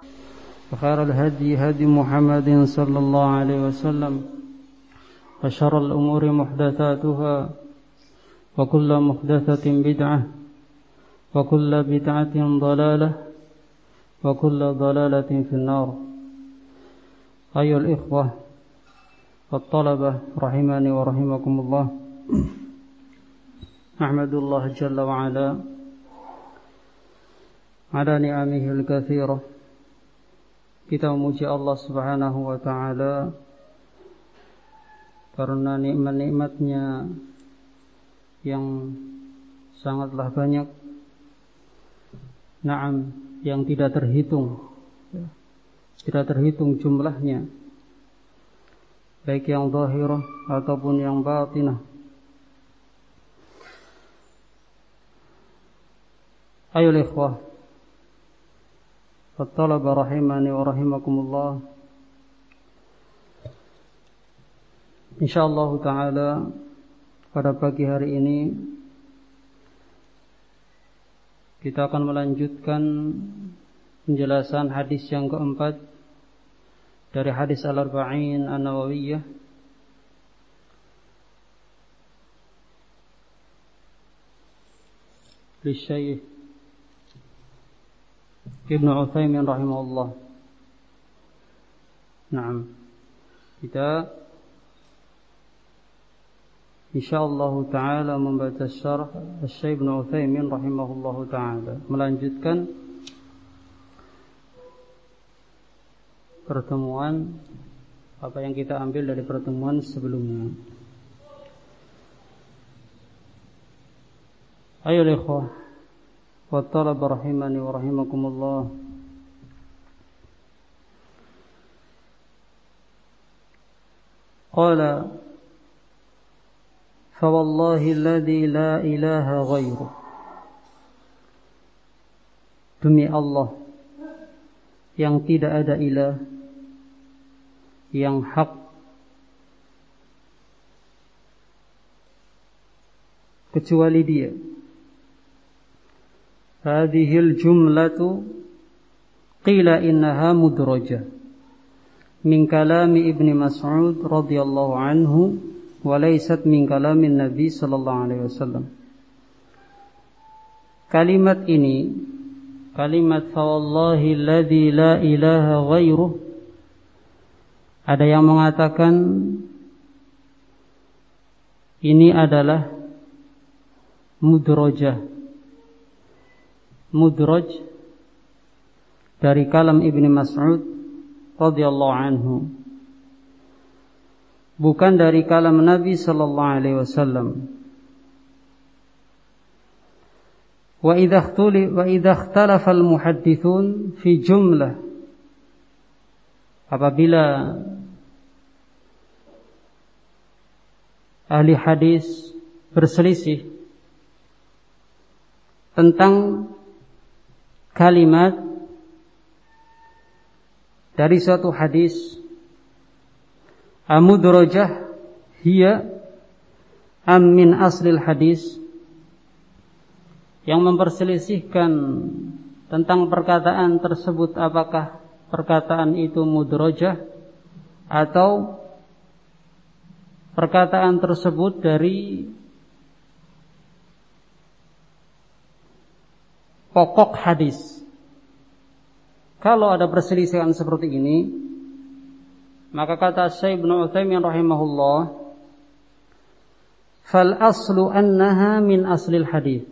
وخير الهدي هدي محمد صلى الله عليه وسلم وشر الأمور محدثاتها وكل محدثة بدعة وكل بدعة ضلالة وكل ضلالة في النار. أيها الإخوة والطلبة رحمني ورحمكم الله، أحمد الله جل وعلا على نعمه الكثيرة. Kita memuji Allah Subhanahu wa Ta'ala karena nikmat-nikmatnya yang sangatlah banyak, na'am, yang tidak terhitung jumlahnya, baik yang zahirah ataupun yang batinah. Ayo ikhwah at-talaba rahimani wa rahimakumullah, insyaallah ta'ala pada pagi hari ini kita akan melanjutkan penjelasan hadis yang keempat dari hadis Al-Arba'in An-Nawawiyah li Syekh Ibnu Utsaimin rahimahullah. Naam, kita insyaallah ta'ala membaca syarah Syekh Ibnu Utsaimin rahimahullah ta'ala, melanjutkan pertemuan apa yang kita ambil dari pertemuan sebelumnya. Ayo ikhwah wa talaba rahimani wa rahimakumullah, qala fa wallahi alladhi la ilaha ghairuh, demi Allah yang tidak ada ilah yang hak kecuali Dia. Hadhil jumlatu qila innaha mudrajah min kalami Ibnu Mas'ud radhiyallahu anhu wa laysat min kalamin Nabi sallallahu alaihi wasallam. Kalimat ini, kalimat fa wallahi alladzi la ilaha ghairuh, ada yang mengatakan ini adalah mudrajah, mudraj dari kalam Ibnu Mas'ud radhiyallahu anhu, bukan dari kalam Nabi sallallahu alaihi wasallam. Wa idza ikhtalafa al-muhaddithun fi jumlah, apabila ahli hadis berselisih tentang kalimat dari suatu hadis, amudrajah hiya am min aslil hadis, yang memperselisihkan tentang perkataan tersebut, apakah perkataan itu mudrajah atau perkataan tersebut dari pokok hadis. Kalau ada perselisihan seperti ini, maka kata Syekh Ibnu Utsaimin rahimahullah, fal aslu annaha min aslil hadis.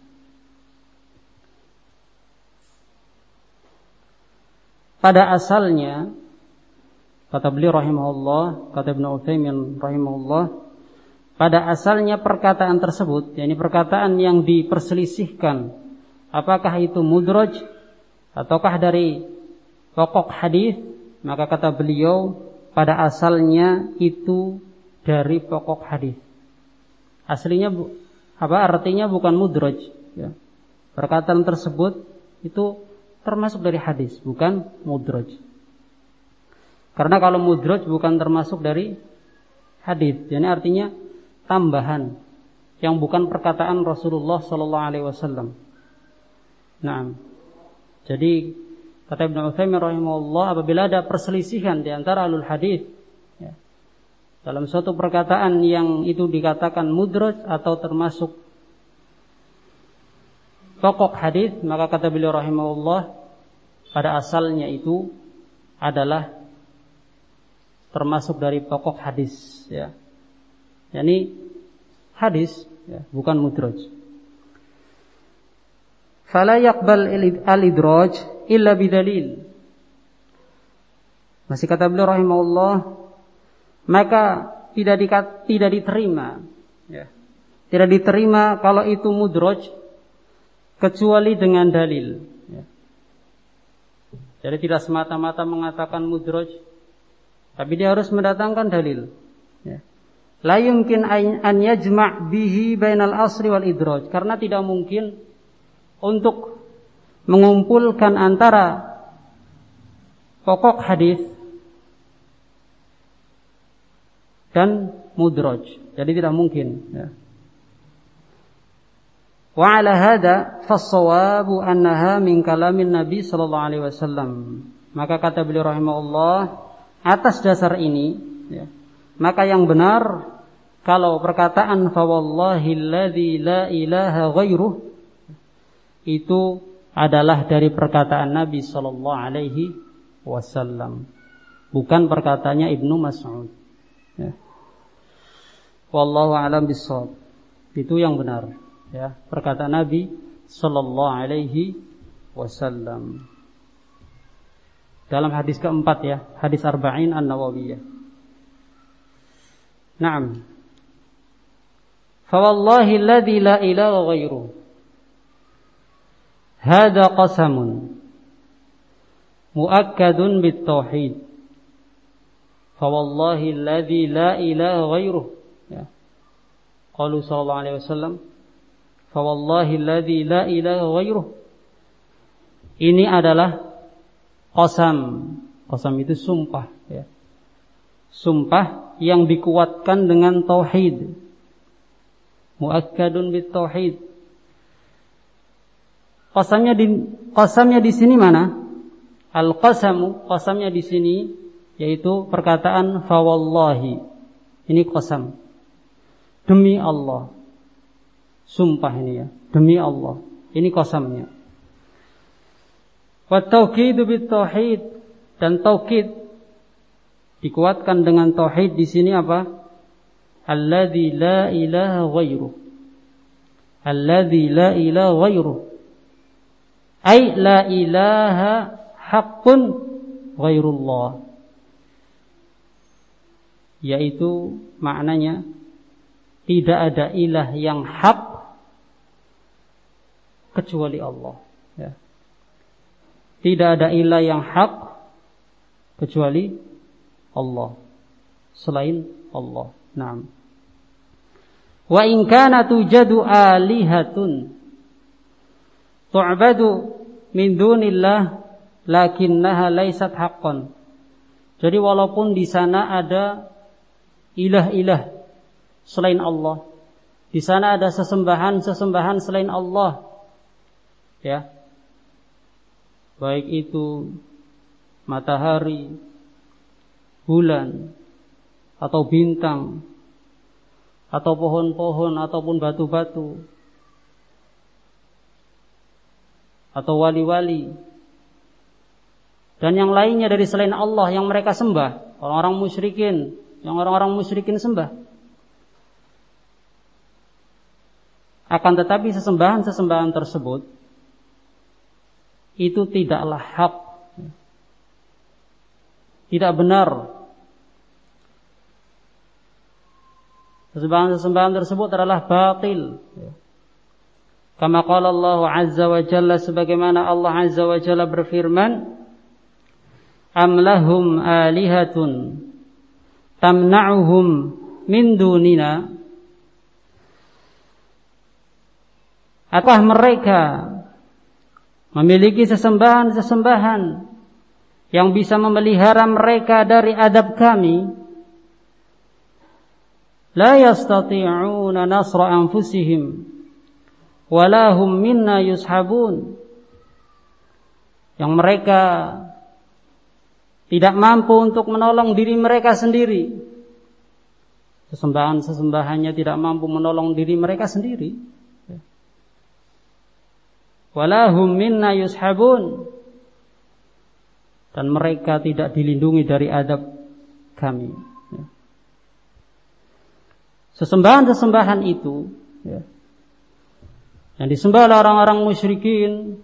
Pada asalnya, kata beliau rahimahullah, kata Ibnu Utsaimin rahimahullah, pada asalnya perkataan tersebut, yakni perkataan yang diperselisihkan, apakah itu mudraj ataukah dari pokok hadis, maka kata beliau pada asalnya itu dari pokok hadis. Aslinya artinya bukan mudraj, ya. Perkataan tersebut itu termasuk dari hadis, bukan mudraj. Karena kalau mudraj bukan termasuk dari hadis, jadi artinya tambahan yang bukan perkataan Rasulullah sallallahu alaihi wasallam. Nah, jadi Kata Ibnu Utsaimin rahimahullah, apabila ada perselisihan di antara ahlul hadis ya, dalam suatu perkataan yang itu dikatakan mudraj atau termasuk pokok hadis, maka kata beliau rahimahullah, pada asalnya itu adalah termasuk dari pokok hadis ya. Yani hadis ya, bukan mudraj. Fala yaqbal al-idraj illa bidalil. Masih kata beliau rahimahullah, maka tidak diterima ya. Tidak diterima kalau itu mudraj kecuali dengan dalil ya. Jadi tidak semata-mata mengatakan mudraj, tapi dia harus mendatangkan dalil ya. La yumkin an yajma' bihi bainal asri wal idraj, karena tidak mungkin untuk mengumpulkan antara pokok hadis dan mudraj. Jadi tidak mungkin ya. Wa ala hada fas-shawabu annaha min kalamin Nabi sallallahu alaihi wasallam. Maka kata beliau rahimahullah, atas dasar ini ya, maka yang benar kalau perkataan fa wallahi alladzi la ilaha ghairuh itu adalah dari perkataan Nabi sallallahu alaihi wasallam, bukan perkataannya Ibnu Mas'ud ya. Wallahu a'lam bissawab. Itu yang benar ya, perkataan Nabi sallallahu alaihi wasallam. Dalam hadis keempat ya, hadis Arba'in An-Nawawiyah. Naam. Fa wallahi alladzi la ilaha ghairuh. Hada qasamun muakkadun bit-tauhid. Fa wallahi alladzi la ilaha ghairuh. Ya. Qalu sallallahu alaihi wasallam, fa wallahi alladzi la ilaha ghairuh. Ini adalah qasam. Qasam itu sumpah ya. Sumpah yang dikuatkan dengan tauhid. Muakkadun bit-tauhid. Qasamnya di sini mana? Al-qasamu, qasamnya di sini yaitu perkataan fa wallahi. Ini qasam. Demi Allah. Sumpah ini ya, demi Allah. Ini qasamnya. Wa tauqidu bit tauhid, dan taukid dikuatkan dengan tauhid di sini apa? Alladzi la ilaha ghairuh. Alladzi la ilaha ghairuh. Ay la ilaha haqqun ghairullah. Yaitu maknanya tidak ada ilah yang hak kecuali Allah ya. Tidak ada ilah yang hak kecuali Allah, selain Allah. Naam. Wa in kana tujadu alihatun tu'badu min dunillah lakinnaha laysat haqqan. Jadi walaupun di sana ada ilah-ilah selain Allah, di sana ada sesembahan-sesembahan selain Allah ya, baik itu matahari, bulan, atau bintang, atau pohon-pohon, ataupun batu-batu, atau wali-wali, dan yang lainnya dari selain Allah yang mereka sembah, orang-orang musyrikin, yang orang-orang musyrikin sembah. Akan tetapi sesembahan-sesembahan tersebut itu tidaklah hak, tidak benar. Sesembahan-sesembahan tersebut adalah batil. Kama qala Allah Azza wa Jalla, sebagaimana Allah Azza wa Jalla berfirman, am lahum alihatun tamna'uhum min dunina. Apakah mereka memiliki sesembahan-sesembahan yang bisa memelihara mereka dari adab kami? La yastati'una nasra anfusihim wala hum minna yushabun. yang mereka tidak mampu untuk menolong diri mereka sendiri. Sesembahan-sesembahannya tidak mampu menolong diri mereka sendiri. Walahum minna yushabun, dan mereka tidak dilindungi dari adab kami. Sesembahan-sesembahan itu yang disembah oleh orang-orang musyrikin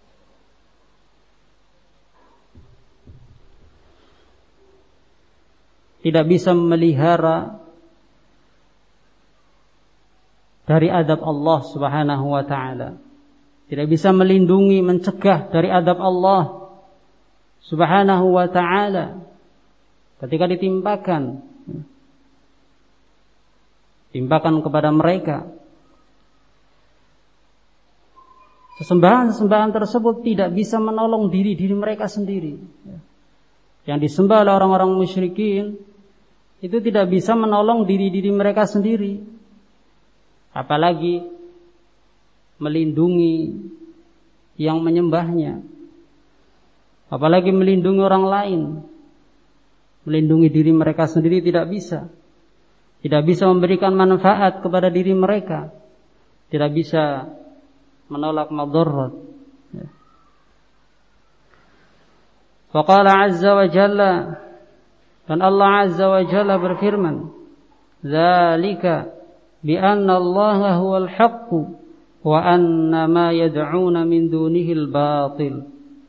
tidak bisa memelihara dari adab Allah Subhanahu wa ta'ala, tidak bisa melindungi, mencegah dari adab Allah Subhanahu wa ta'ala ketika ditimpakan kepada mereka. Sesembahan-sesembahan tersebut tidak bisa menolong diri mereka sendiri. Yang disembah oleh orang-orang musyrikin itu tidak bisa menolong diri mereka sendiri, apalagi melindungi yang menyembahnya, apalagi melindungi orang lain. Melindungi diri mereka sendiri tidak bisa. Tidak bisa memberikan manfaat kepada diri mereka, tidak bisa menolak madarat. Faqala azza wa jalla, dan Allah azza wa jalla berfirman, "Dzalika bi anna Allaha huwal haqq wa anna ma yad'una min dunihi al-batil."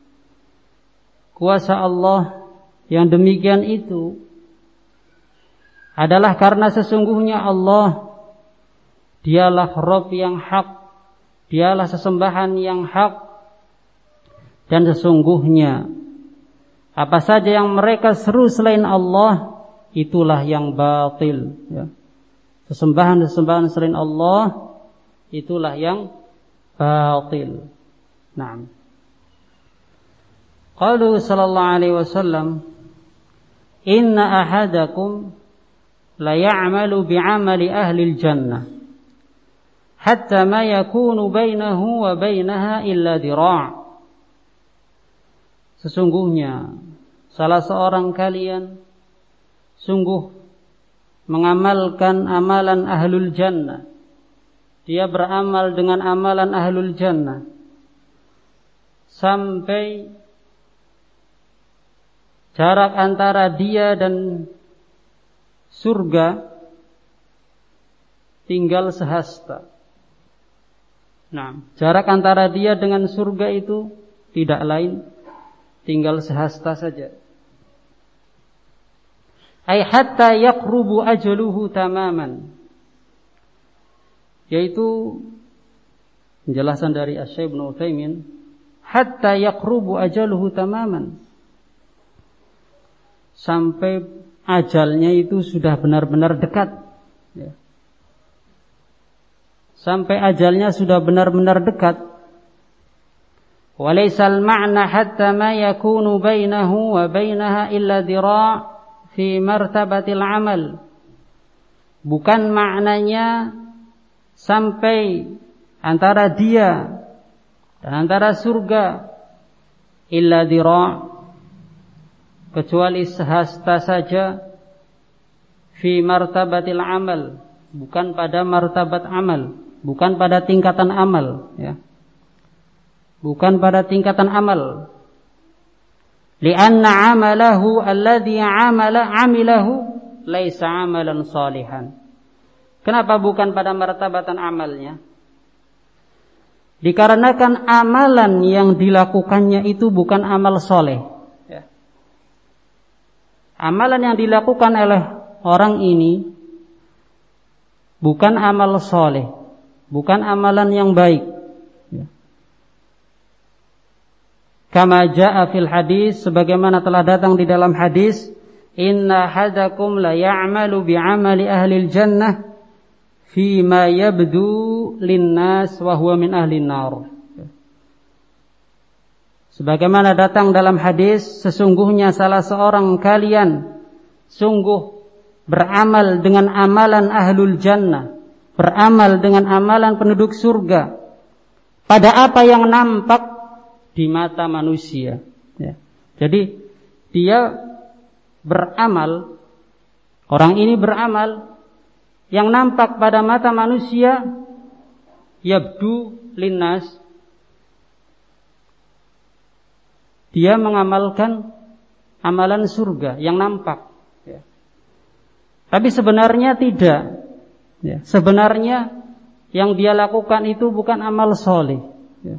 Kuasa Allah yang demikian itu adalah karena sesungguhnya Allah dialah Rabb yang hak, dialah sesembahan yang hak, dan sesungguhnya apa saja yang mereka seru selain Allah itulah yang batil. Sesembahan-sesembahan selain Allah itulah yang batil. Naam. Qalu sallallahu alaihi wasallam, "Inna ahadakum la ya'malu bi'amali ahli al-jannah hatta ma yakunu bainahu wa bainaha illa dira'." Sesungguhnya salah seorang kalian sungguh mengamalkan amalan ahlul jannah. Dia beramal dengan amalan ahlul jannah sampai jarak antara dia dan surga tinggal sehasta. Nah, jarak antara dia dengan surga itu tidak lain, tinggal sehasta saja. Ay hatta yaqrubu ajaluhu tamaman. Yaitu penjelasan dari Asy-Syaikh Ibnu Utsaimin, hatta yaqrubu ajaluhu tamaman. Sampai ajalnya itu sudah benar-benar dekat. Sampai ajalnya sudah benar-benar dekat. Walaysal ma'na hatta ma yakunu bainahu wa bainaha illa dira' fi martabatil amal. Bukan maknanya sampai antara dia dan antara surga illa dira', kecuali sehasta saja, fi martabatil amal, bukan pada martabat amal, bukan pada tingkatan amal, ya. Bukan pada tingkatan amal. Li'anna amalahu alladhi amilahu laisa amalan salihan. Kenapa bukan pada martabatan amalnya? Dikarenakan amalan yang dilakukannya itu bukan amal soleh. Amalan yang dilakukan oleh orang ini bukan amal soleh, bukan amalan yang baik. Kama jaa fil hadis, sebagaimana telah datang di dalam hadis, inna hadakum la ya'malu bi'amali ahlil jannah fi ma yabdu linnas wa huwa min ahlin nar. Sebagaimana datang dalam hadis, sesungguhnya salah seorang kalian sungguh beramal dengan amalan ahlul jannah, beramal dengan amalan penduduk surga, pada apa yang nampak di mata manusia. Ya. Jadi dia beramal, orang ini beramal yang nampak pada mata manusia, yabdu linnas, dia mengamalkan amalan surga yang nampak. Ya. Tapi sebenarnya tidak. Ya. Sebenarnya yang dia lakukan itu bukan amal soleh. Ya.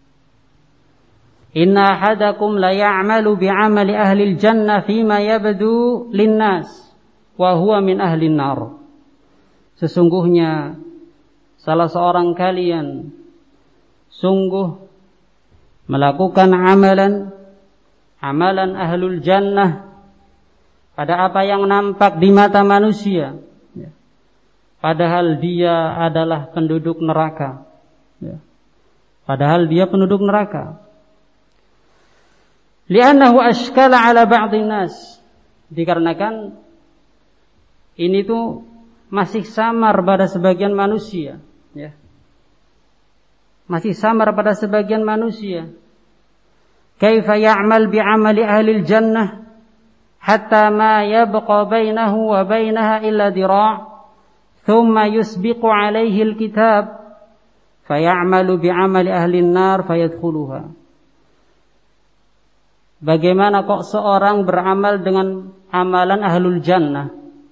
Inna ahadakum la ya'malu bi'amali ahlil jannah fima yabdu linnas wa huwa min ahlin nar. Sesungguhnya salah seorang kalian sungguh melakukan amalan ahlul jannah pada apa yang nampak di mata manusia, ya. Padahal dia adalah penduduk neraka, ya. Padahal dia penduduk neraka. Li'annahu ashkala ala ba'dhin nas, dikarenakan ini tuh masih samar pada sebagian manusia, ya. Masih samar pada sebagian manusia. Kaifa ya'mal bi'amali ahlil jannah hatta ma yabqa bainahu wa bainaha illa dira' thumma yusbiqu alaihi alkitab faya'malu bi'amali ahlin nar fayadkhuluha. Bagaimana kok seorang beramal dengan amalan ahlul jannah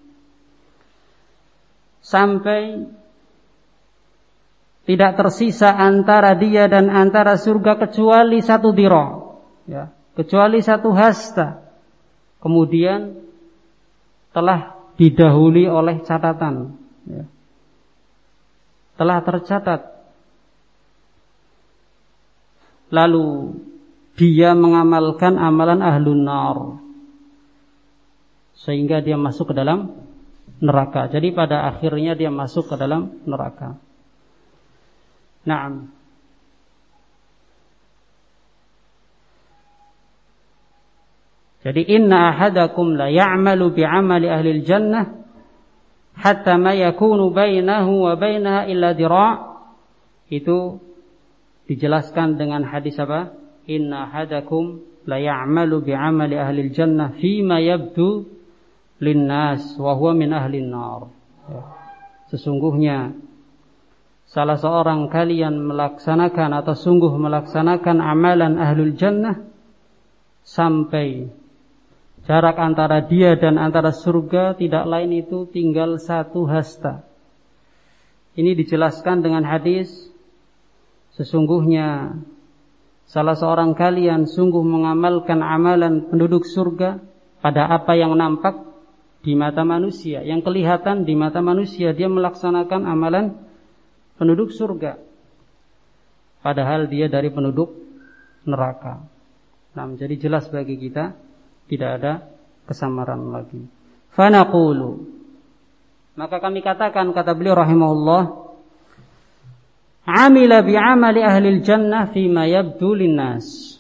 sampai tidak tersisa antara dia dan antara surga kecuali satu dira', ya, kecuali satu hasta. Kemudian telah didahului oleh catatan, ya. Telah tercatat. Lalu dia mengamalkan amalan ahlun nar sehingga dia masuk ke dalam neraka. Jadi pada akhirnya dia masuk ke dalam neraka. Naam. Jadi inna ahadakum la ya'malu bi'amali ahlil jannah hatta ma yakunu bainahu wa bainaha illa dira'. Itu dijelaskan dengan hadis apa? Inna ahadakum la ya'malu bi'amali ahlil jannah fima yabdu linnas wa huwa min ahlin nar. Sesungguhnya salah seorang kalian melaksanakan atau sungguh melaksanakan amalan ahlul jannah sampai jarak antara dia dan antara surga tidak lain itu tinggal satu hasta. Ini dijelaskan dengan hadis, sesungguhnya salah seorang kalian sungguh mengamalkan amalan penduduk surga pada apa yang nampak di mata manusia, yang kelihatan di mata manusia, dia melaksanakan amalan penduduk surga, padahal dia dari penduduk neraka. Nah, jadi jelas bagi kita tidak ada kesamaran lagi. Fanaqulu, maka kami katakan, kata beliau rahimahullah, amila bi'amali ahlil jannah fima yabdu linnas,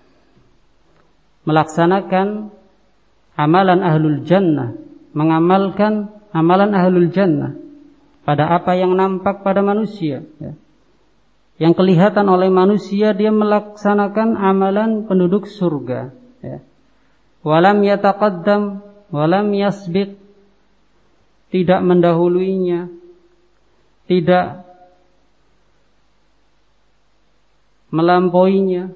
melaksanakan amalan ahlul jannah, mengamalkan amalan ahlul jannah pada apa yang nampak pada manusia, ya. Yang kelihatan oleh manusia, dia melaksanakan amalan penduduk surga, ya. Walam yataqaddam walam yasbiq, tidak mendahuluinya, tidak melampauinya.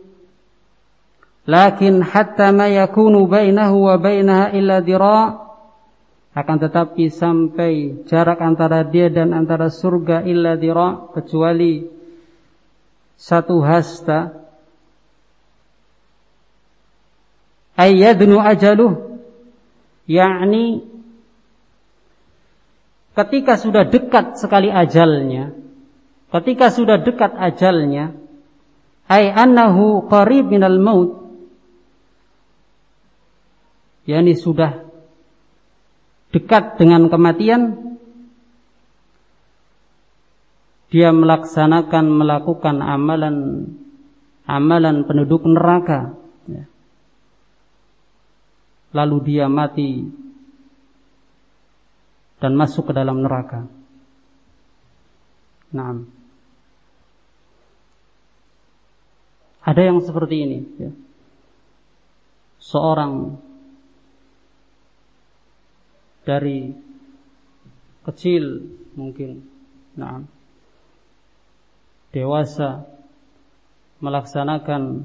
Lakin hatta ma yakunu bainahu wa bainaha illa dira', akan tetapi sampai jarak antara dia dan antara surga illa dira', kecuali satu hasta. Ayyadnu ajaluh, yakni ketika sudah dekat sekali ajalnya, ketika sudah dekat ajalnya, ay annahu qarib minal maut, yakni sudah dekat dengan kematian, dia melakukan amalan penduduk neraka, ya. Lalu dia mati dan masuk ke dalam neraka. Naam. Ada yang seperti ini, ya. Seorang dari kecil mungkin, dewasa, melaksanakan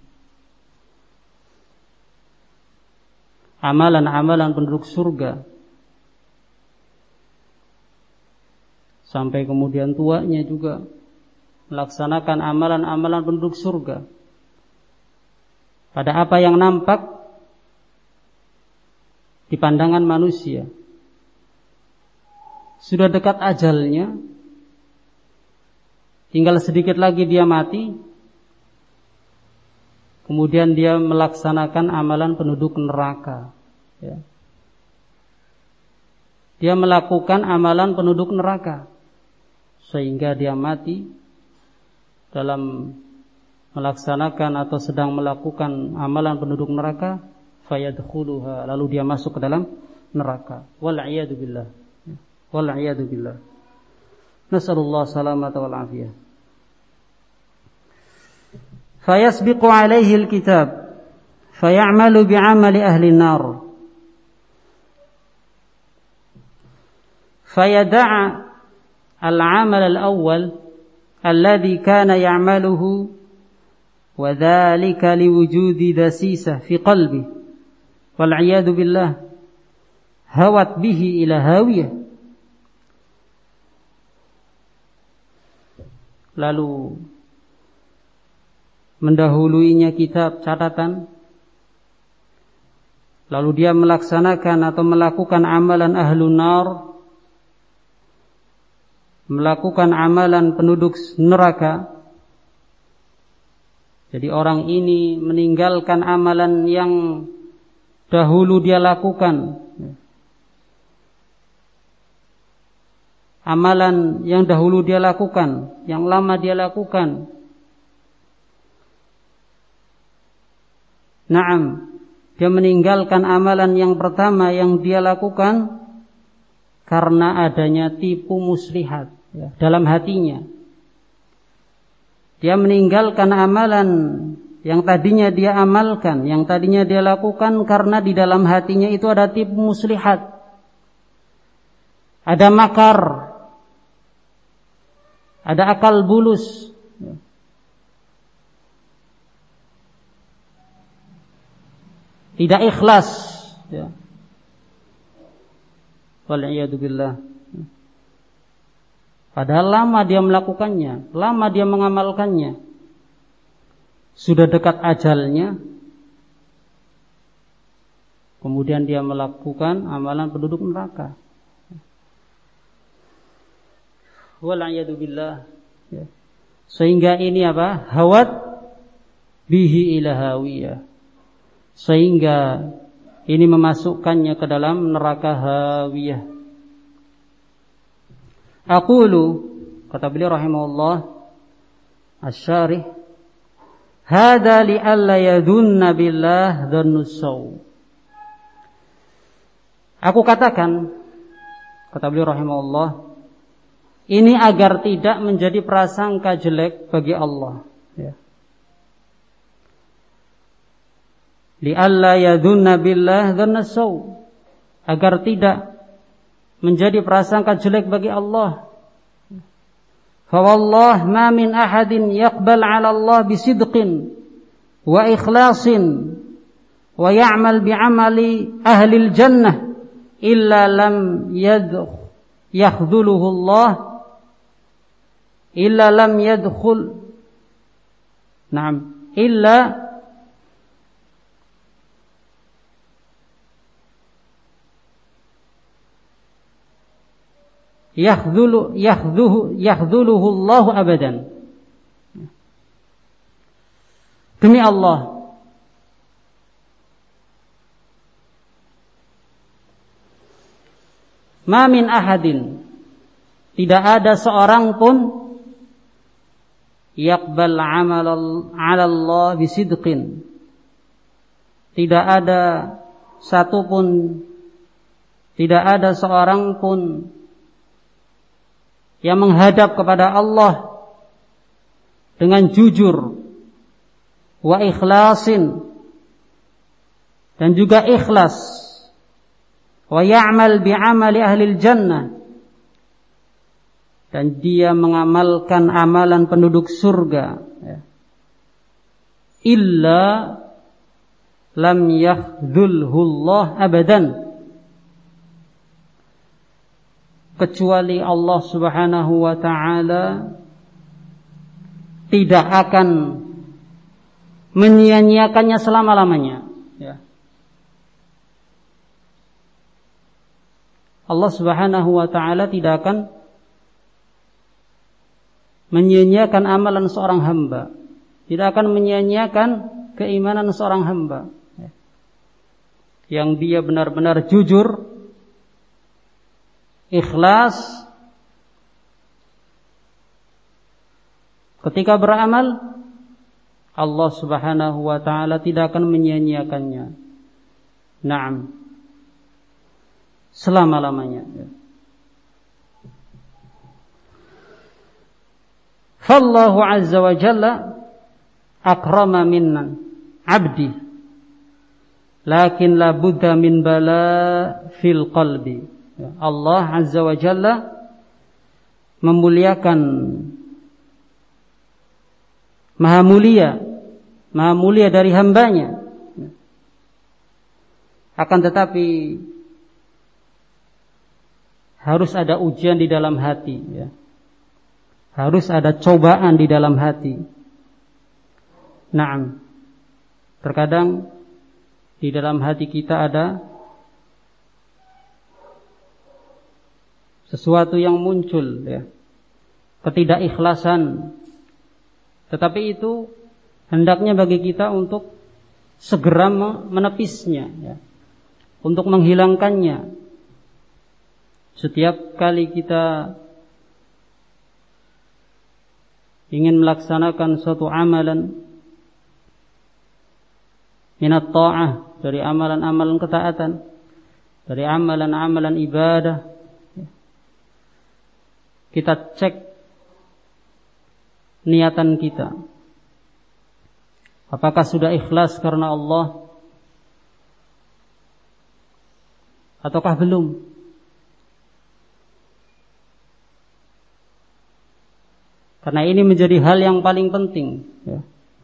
amalan-amalan penduduk surga, sampai kemudian tuanya juga melaksanakan amalan-amalan penduduk surga. Pada apa yang nampak di pandangan manusia, sudah dekat ajalnya, tinggal sedikit lagi dia mati, kemudian dia melaksanakan amalan penduduk neraka, ya. Dia melakukan amalan penduduk neraka sehingga dia mati dalam melaksanakan atau sedang melakukan amalan penduduk neraka, fayadkhuluha, lalu dia masuk ke dalam neraka. Wal a'yadu billah. Wal a'yadu billah. Nasallallahu salamata wal afiyah. Fayasbiqu alaihi alkitab fayamalu bi'amali ahli an-nar. Fayada'a al-amal al-awwal alladhi kana ya'maluhu wa dhalika liwujudi dasisah fi qalbi wal 'iyadu billah hawat bihi ila hawiyah. Lalu mendahuluinya kitab catatan, lalu dia melaksanakan atau melakukan amalan ahlun nar, melakukan amalan penduduk neraka. Jadi orang ini meninggalkan amalan yang dahulu dia lakukan, amalan yang dahulu dia lakukan, yang lama dia lakukan. Naam, dia meninggalkan amalan yang pertama yang dia lakukan karena adanya tipu muslihat, ya, dalam hatinya. Dia meninggalkan amalan yang tadinya dia amalkan, yang tadinya dia lakukan karena di dalam hatinya itu ada tipu muslihat, ada makar, ada akal bulus. Tidak ikhlas, ya. Wal'iyadu billah. Padahal lama dia melakukannya, lama dia mengamalkannya. Sudah dekat ajalnya, kemudian dia melakukan amalan penduduk neraka. Wal'iyadu billah, ya. Sehingga ini apa? Hawat bihi ila hawiyah. Sehingga ini memasukkannya ke dalam neraka hawiyah. Aqulu, kata beliau rahimahullah asy-syarih, hadza li alla yadhunna billah dhannus saw. Aku katakan, kata beliau rahimahullah, ini agar tidak menjadi prasangka jelek bagi Allah, ya. Li alla yadhunna billah dhannus saw, agar tidak menjadi prasangka jelek bagi Allah. Fa wallah ma min ahadin yaqbal 'ala Allah bisidqin wa ikhlasin wa ya'mal bi'amali ahli al-jannah illa lam yakhdhuluhu Allah, illa lam yadkhul, na'am, illa yakhdhuluhu Allah abadan. Demi Allah, ma min ahadin, tidak ada seorang pun, yaqbal 'ala Allah bisidqin, tidak ada satu pun, tidak ada seorang pun yang menghadap kepada Allah dengan jujur, wa ikhlasin, dan juga ikhlas, wa ya'mal bi'amali ahlil jannah, dan dia mengamalkan amalan penduduk surga, illa lam yakhdhulhullah abadan, kecuali Allah Subhanahu wa ta'ala tidak akan menyia-nyiakannya selama-lamanya. Allah Subhanahu wa ta'ala tidak akan menyia-nyiakan amalan seorang hamba, tidak akan menyia-nyiakan keimanan seorang hamba yang dia benar-benar jujur, ikhlas ketika beramal. Allah Subhanahu wa ta'ala tidak akan menyia-nyiakannya. Naam, selama-lamanya. Fallahu azza wa jalla akrama minna abdi, lakin la budda min bala fil qalbi. Allah azza wa jalla memuliakan, maha mulia dari hambanya. Akan tetapi harus ada ujian di dalam hati, ya. Harus ada cobaan di dalam hati. Naam. Terkadang di dalam hati kita ada sesuatu yang muncul, ya, ketidakikhlasan. Tetapi itu hendaknya bagi kita untuk segera menepisnya, ya, untuk menghilangkannya. Setiap kali kita ingin melaksanakan suatu amalan minat ta'ah, dari amalan-amalan ketaatan, dari amalan-amalan ibadah, kita cek niatan kita. Apakah sudah ikhlas karena Allah ataukah belum? Karena ini menjadi hal yang paling penting, ya.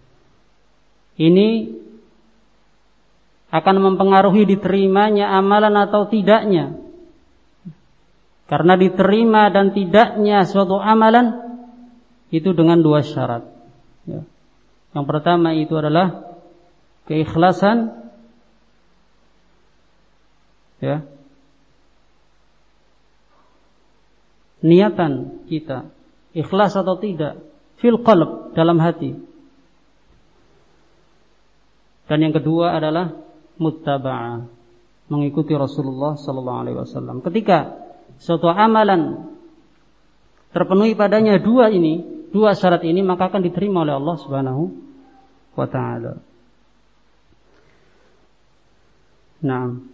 Ini akan mempengaruhi diterimanya amalan atau tidaknya. Karena diterima dan tidaknya suatu amalan itu dengan dua syarat, ya. Yang pertama itu adalah keikhlasan, ya, niatan kita ikhlas atau tidak fil qalb, dalam hati. Dan yang kedua adalah muttaba'ah, mengikuti Rasulullah sallallahu alaihi wasallam. Ketika suatu amalan terpenuhi padanya dua syarat ini, maka akan diterima oleh Allah Subhanahu wa ta'ala. Naam.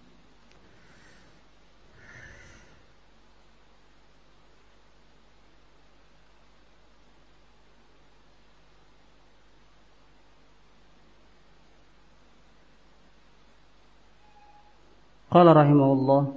Qala rahimahullah,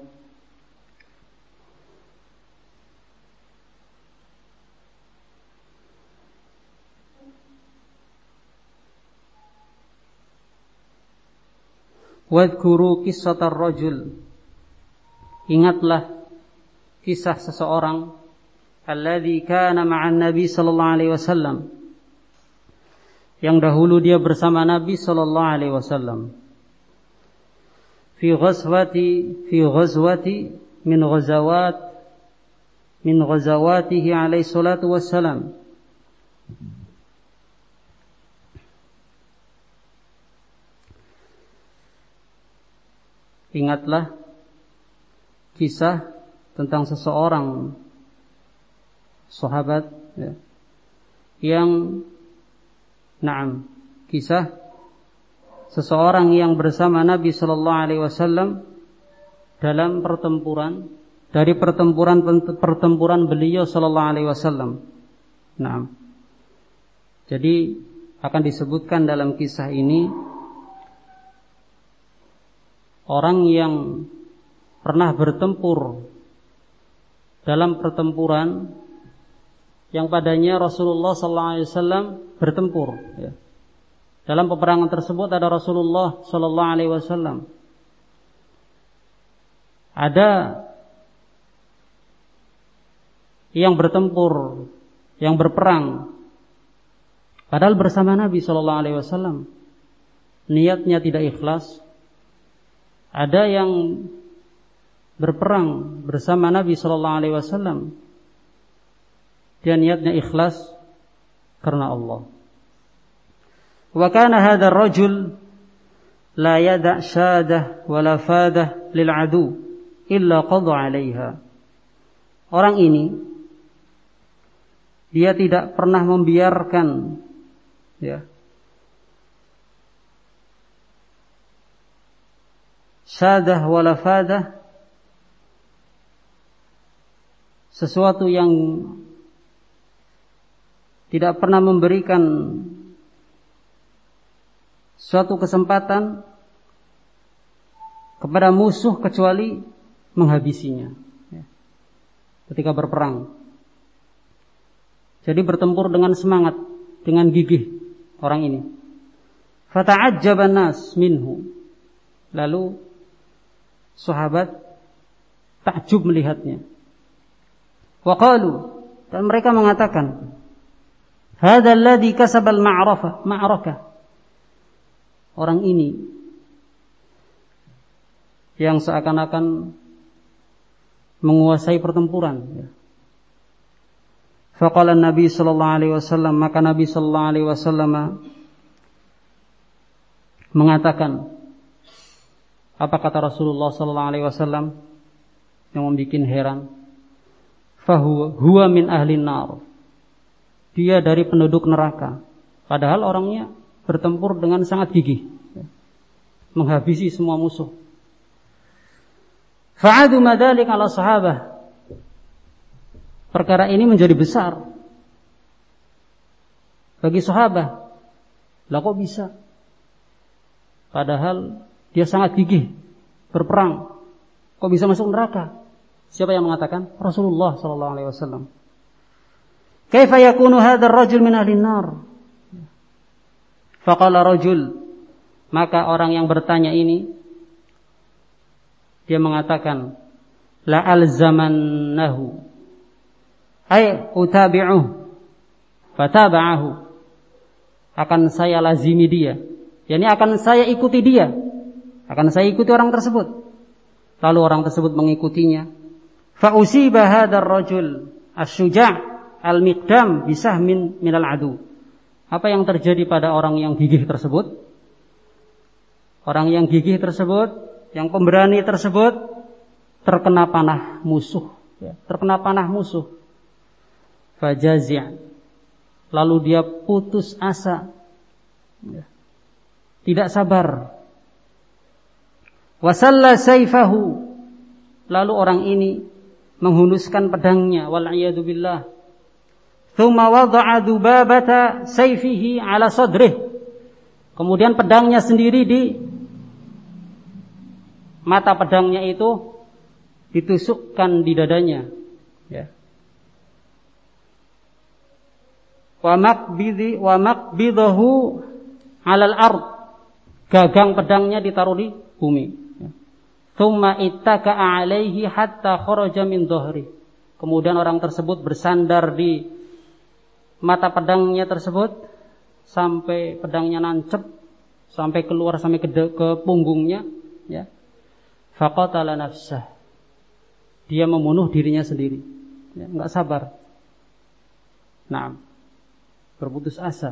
wadhkuru qissatar rajul, ingatlah kisah seseorang, alladzi kana ma'an nabi sallallahu alaihi wasallam, yang dahulu dia bersama Nabi sallallahu alaihi wasallam, fi ghazwati min ghazawatihi alaihi salatu wassalam. Ingatlah kisah tentang seseorang sahabat, ya, yang kisah seseorang yang bersama Nabi sallallahu alaihi wasallam dalam pertempuran, dari pertempuran beliau sallallahu alaihi wasallam. Jadi akan disebutkan dalam kisah ini orang yang pernah bertempur dalam pertempuran yang padanya Rasulullah SAW bertempur. Ya. Dalam peperangan tersebut ada Rasulullah SAW. Ada yang bertempur, yang berperang, padahal bersama Nabi SAW. Niatnya tidak ikhlas. Ada yang berperang bersama Nabi SAW. Dia niatnya ikhlas karena Allah. Wa kana hadzal rajul la yada' syadah wala fadah lil adu illa qadha 'alaiha. Orang ini dia tidak pernah membiarkan ya syadah wala fadah, sesuatu yang tidak pernah memberikan suatu kesempatan kepada musuh kecuali menghabisinya ya, ketika berperang. Jadi bertempur dengan semangat, dengan gigih orang ini. Fata'ajjaban nas minhu. Lalu sahabat takjub melihatnya. Wa qalu, dan mereka mengatakan, hadzal ladzi kasabal ma'rakah. Orang ini yang seakan-akan menguasai pertempuran. Ya. Faqala Nabi sallallahu alaihi wasallam, maka Nabi sallallahu alaihi wasallam mengatakan, apa kata Rasulullah sallallahu alaihi wasallam yang membuat heran? Huwa min ahlin nar. Dia dari penduduk neraka. Padahal orangnya bertempur dengan sangat gigih, menghabisi semua musuh. Fa'adu madzalik ala sahabah. Perkara ini menjadi besar bagi sahabat. Lah kok bisa? Padahal dia sangat gigih berperang. Kok bisa masuk neraka? Siapa yang mengatakan? Rasulullah sallallahu alaihi wasallam. Kaifa yakunu hadzal rajul min ahlin nar? Faqala rajul, maka orang yang bertanya ini dia mengatakan, la alzamannahu ay utabi'uhu fataba'ahu, akan saya lazimi dia, yakni akan saya ikuti dia, akan saya ikuti orang tersebut. Lalu orang tersebut mengikutinya. Fa usiba hadzal rajul asy-syuja' al-miqdam bisahmin minal adu. Apa yang terjadi pada orang yang gigih tersebut? Orang yang gigih tersebut, yang pemberani tersebut, terkena panah musuh. Ya, terkena panah musuh. Fajazi'. Lalu dia putus asa. Ya, tidak sabar. Wasalla sayfahu. Lalu orang ini menghunuskan pedangnya. Wal'iyadu billah. Thumma wada'a dubabata sayfihi ala sadrih. Kemudian pedangnya sendiri di mata pedangnya itu ditusukkan di dadanya. Ya. Wa maqbidahu 'alal ard. Gagang pedangnya ditaruh di bumi. Ya. Thumma ittaka'a 'alaihi hatta kharaja min dhahri. Kemudian orang tersebut bersandar di mata pedangnya tersebut sampai pedangnya nancep, sampai keluar sampai ke punggungnya, ya. Faqatala nafsah. Dia membunuh dirinya sendiri. Ya, enggak sabar. Naam. Berputus asa.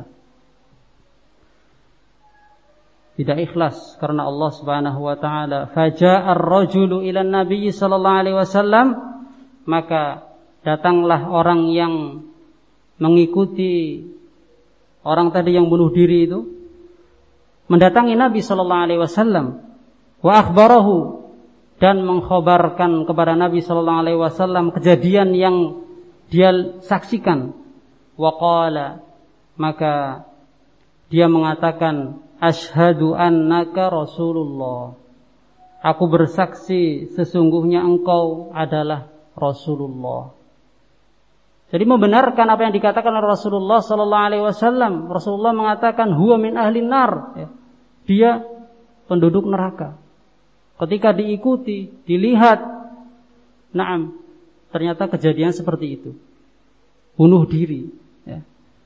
Tidak ikhlas karena Allah Subhanahu wa taala. Faja'a ar-rajulu ila an-nabiy sallallahu alaihi wasallam, maka datanglah orang yang mengikuti orang tadi yang bunuh diri itu, mendatangi Nabi sallallahu alaihi wasallam, wa akhbarahu, dan mengkhabarkan kepada Nabi sallallahu alaihi wasallam kejadian yang dia saksikan. Wa qala, maka dia mengatakan, asyhadu annaka Rasulullah. Aku bersaksi sesungguhnya engkau adalah Rasulullah. Jadi membenarkan apa yang dikatakan oleh Rasulullah sallallahu alaihi wasallam. Rasulullah mengatakan huwa min ahlin nar. Dia penduduk neraka. Ketika diikuti, dilihat, na'am, ternyata kejadian seperti itu. Bunuh diri, ya.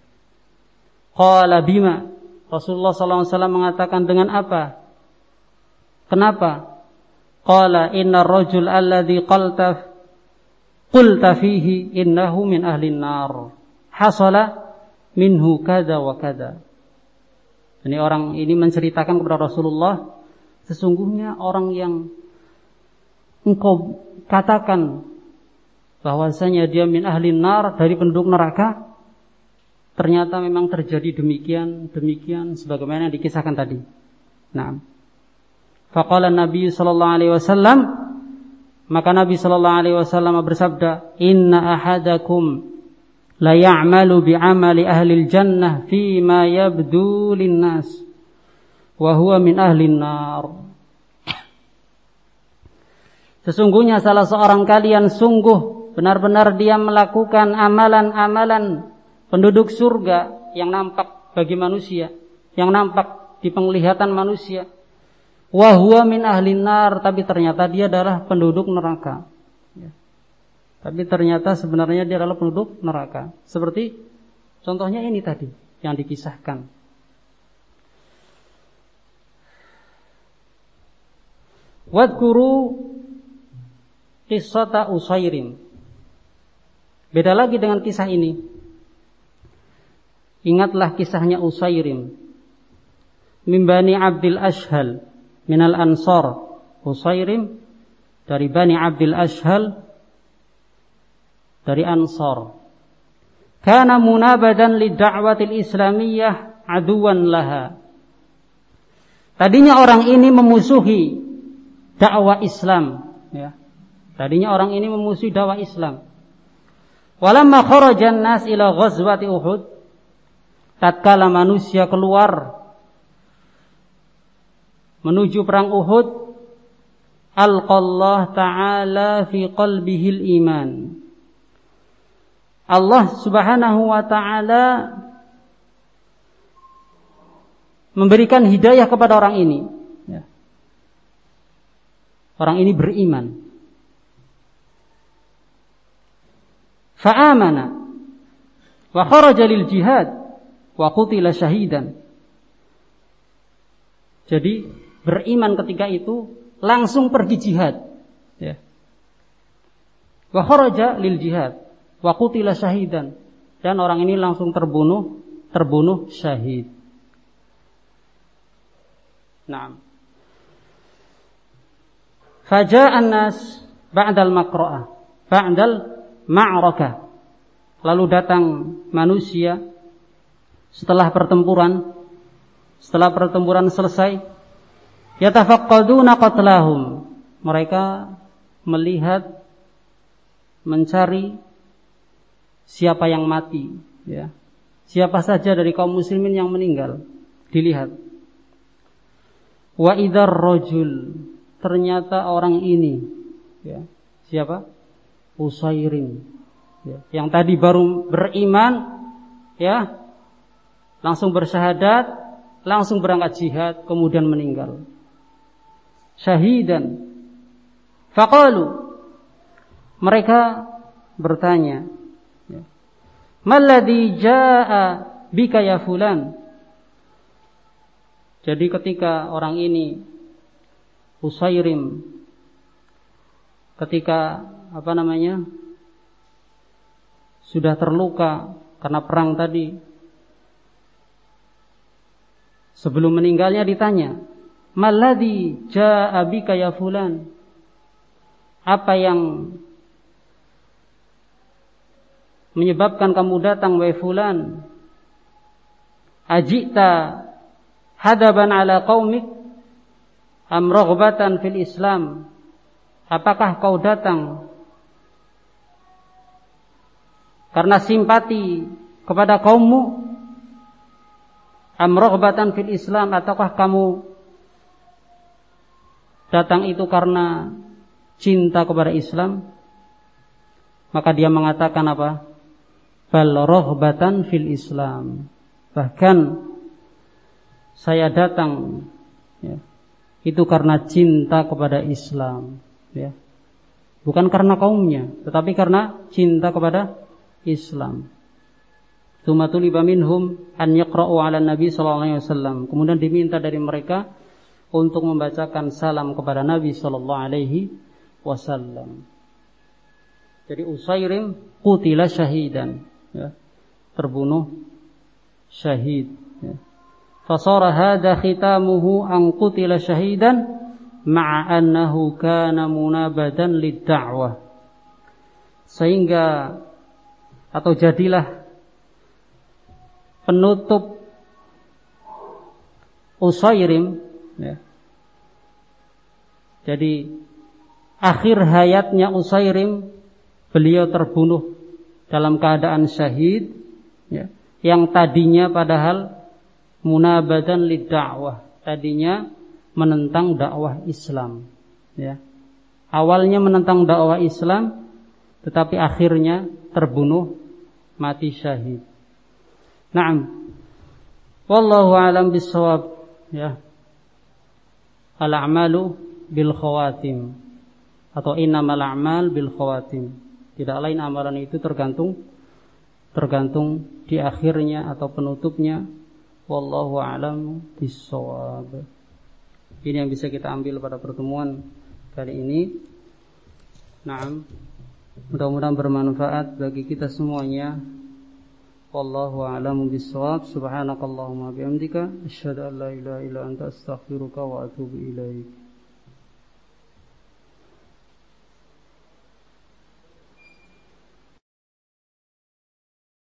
Qala bima? Rasulullah sallallahu alaihi wasallam mengatakan dengan apa? Kenapa? Qala innar rajul alladhi qulta fihi innahu min ahlin nar. Hasala minhu kada wa kada. Ini orang ini menceritakan kepada Rasulullah, sesungguhnya orang yang engkau katakan bahwasanya dia min ahlin nar, dari penduduk neraka, ternyata memang terjadi demikian sebagaimana yang dikisahkan tadi. Nah, faqala Nabi sallallahu alaihi wasallam, maka Nabi sallallahu alaihi wasallam bersabda, inna ahadakum la ya'malu bi'amali ahli jannah fi ma yabdu linnas wa huwa min ahlin nar. Sesungguhnya salah seorang kalian sungguh benar-benar dia melakukan amalan-amalan penduduk surga yang nampak bagi manusia, yang nampak di penglihatan manusia. Wa huwa min ahlin nar, tapi ternyata dia adalah penduduk neraka. Ya. Tapi ternyata sebenarnya dia adalah penduduk neraka. Seperti contohnya ini tadi yang dikisahkan. Wadhkuru qissata Usairim. Beda lagi dengan kisah ini. Ingatlah kisahnya Usairim. Min Bani Abdil Ashhal minal Ansar. Usairim dari Bani Abdil Ashhal, dari Ansar. Kana munabadan lid'awatil islamiyah aduwan laha. Tadinya orang ini memusuhi dakwah Islam, ya. Tadinya orang ini memusuhi dakwah Islam. Walamma kharajan nas ila ghazwati Uhud, tatkala manusia keluar menuju perang Uhud, alqallah ta'ala fi qalbihil iman. Allah subhanahu wa ta'ala memberikan hidayah kepada orang ini, ya. Orang ini beriman. Fa'amana wa kharaja lil jihad wa qutila syahidan. Jadi beriman ketika itu langsung pergi jihad, ya. Wa kharaja lil jihad wa qutila syahidan, dan orang ini langsung terbunuh syahid. Naam. Faja'an nas ba'dal ma'rakah. Lalu datang manusia setelah pertempuran selesai, yatafaqqaduna qatlahum. Mereka melihat, mencari siapa yang mati, ya. Siapa saja dari kaum muslimin yang meninggal, dilihat. Wa idzar rajul, ternyata orang ini, ya. Siapa? Usairim, ya. Yang tadi baru beriman, ya, langsung bersyahadat, langsung berangkat jihad, kemudian meninggal syahidan. Faqalu, mereka bertanya, ya, malladzi jaa bika ya fulan. Jadi ketika orang ini Usairim, ketika sudah terluka karena perang tadi, sebelum meninggalnya ditanya, malladzi jaa bika ya fulan. Apa yang menyebabkan kamu datang wahai fulan? Ajita hadaban ala qaumik am raghbatan fil Islam. Apakah kau datang karena simpati kepada kaummu, Am raghbatan fil Islam, ataukah kamu datang itu karena cinta kepada Islam? Maka dia mengatakan apa? Bal raghbatan fil Islam. Bahkan saya datang ya, itu karena cinta kepada Islam, ya. Bukan karena kaumnya, tetapi karena cinta kepada Islam. Tsumma tuliba minhum an yaqra'u 'ala Nabi sallallahu alaihi wasallam. Kemudian diminta dari mereka untuk membacakan salam kepada Nabi sallallahu alaihi wasallam. Jadi Usairim qutila syahidan, ya, terbunuh syahid, ya. Fasara hadha khitamuhu an qutila syahidan ma'a annahu kana munabadan lid-da'wah. Sehingga atau jadilah penutup Usairim, ya. Jadi akhir hayatnya Usairim, beliau terbunuh dalam keadaan syahid, ya, yang tadinya padahal munabadan lid-da'wah, tadinya menentang dakwah Islam, ya. Awalnya menentang dakwah Islam, tetapi akhirnya terbunuh mati syahid. Naam. Wallahu a'lam bis-shawab, ya. Al-a'malu bil khawatim, atau innamal a'mal bil khawatim. Tidak lain amalan itu tergantung di akhirnya atau penutupnya. Wallahu a'lam bis-shawab. Ini yang bisa kita ambil pada pertemuan kali ini. Naam. Mudah-mudahan bermanfaat bagi kita semuanya. Wallahu a'lam bis-shawab. Subhanakallahumma bihamdika asyhadu an la ilaha illa anta astaghfiruka wa atubu ilaik.